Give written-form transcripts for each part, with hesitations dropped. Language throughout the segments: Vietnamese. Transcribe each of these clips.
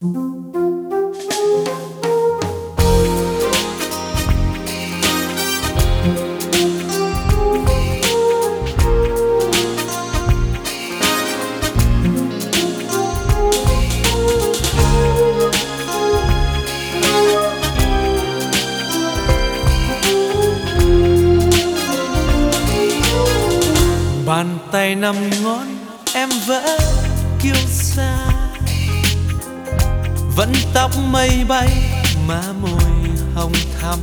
Bàn tay năm ngón em vẽ kiêu sa, vẫn tóc mây bay má môi hồng thắm.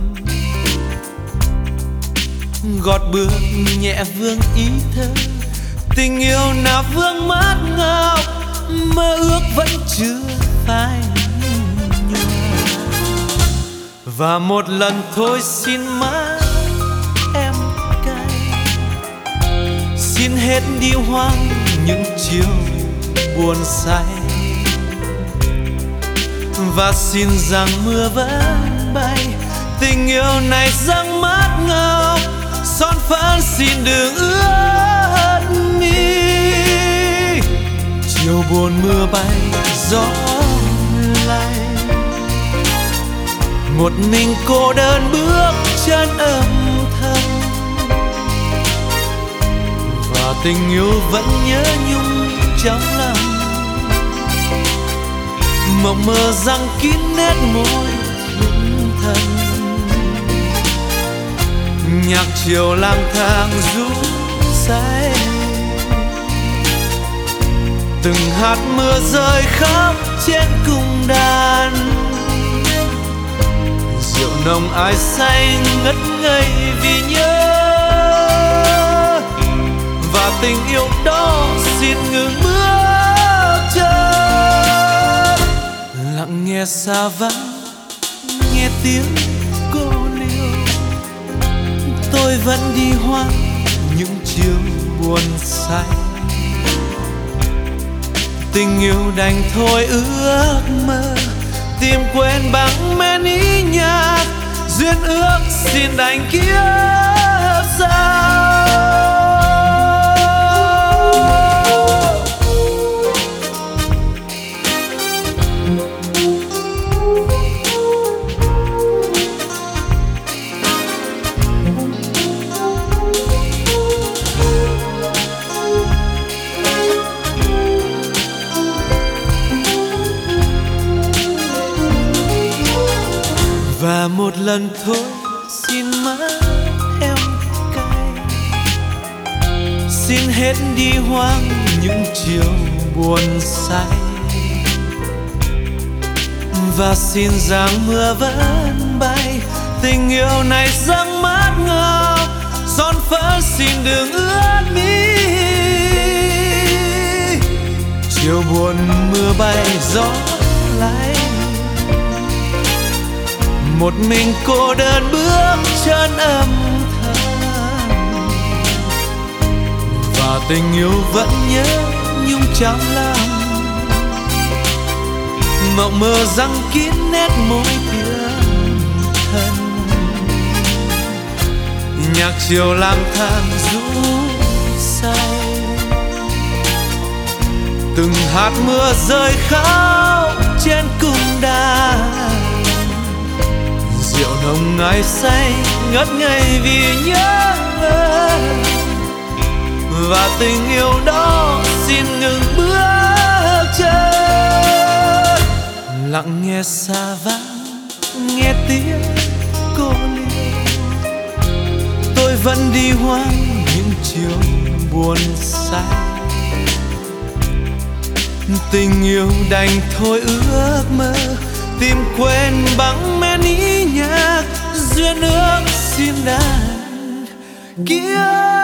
Gót bước nhẹ vương ý thơ, tình yêu nào vương mắt ngọc, mơ ước vẫn chưa phai nhòa. Và một lần thôi xin má em cay, xin hết đi hoang những chiều buồn say. Và xin rằng mưa vẫn bay, tình yêu này răng mát ngọc, son phấn xin đừng ướt mi. Chiều buồn mưa bay gió lay, một mình cô đơn bước chân âm thầm. Và tình yêu vẫn nhớ nhung trong lòng, mộng mơ răng kín nét môi thẫn thờ. Nhạc chiều lang thang ru say, từng hạt mưa rơi khắp trên cung đàn. Rượu nồng ai say ngất ngây vì nhớ, và tình yêu đó xin ngừng bước chân. Lặng nghe xa vắng, nghe tiếng cô liêu, tôi vẫn đi hoang những chiều buồn say. Tình yêu đành thôi ước mơ, tìm quên bằng men ý nhạc. Duyên ước xin đành kiếp sau. Và một lần thôi xin má em cay, xin hết đi hoang những chiều buồn say. Và xin rằng mưa vẫn bay, tình yêu này răng mát ngọc, son phấn xin đừng ướt mi. Chiều buồn mưa bay gió lay, một mình cô đơn bước chân âm thầm. Và tình yêu vẫn nhớ nhung trong lòng, mộng mơ răng kín nét môi tiếng thân. Nhạc chiều lang thang ru say, từng hạt mưa rơi khóc trên cung đàn. Rượu nồng ai say ngất ngây vì nhớ, và tình yêu đó xin ngừng bước chân. Lặng nghe xa vắng, nghe tiếng cô liêu, tôi vẫn đi hoang những chiều buồn say. Tình yêu đành thôi ước mơ, tìm quên bằng men ý nhạc. Duyên ước xin đàn kiếp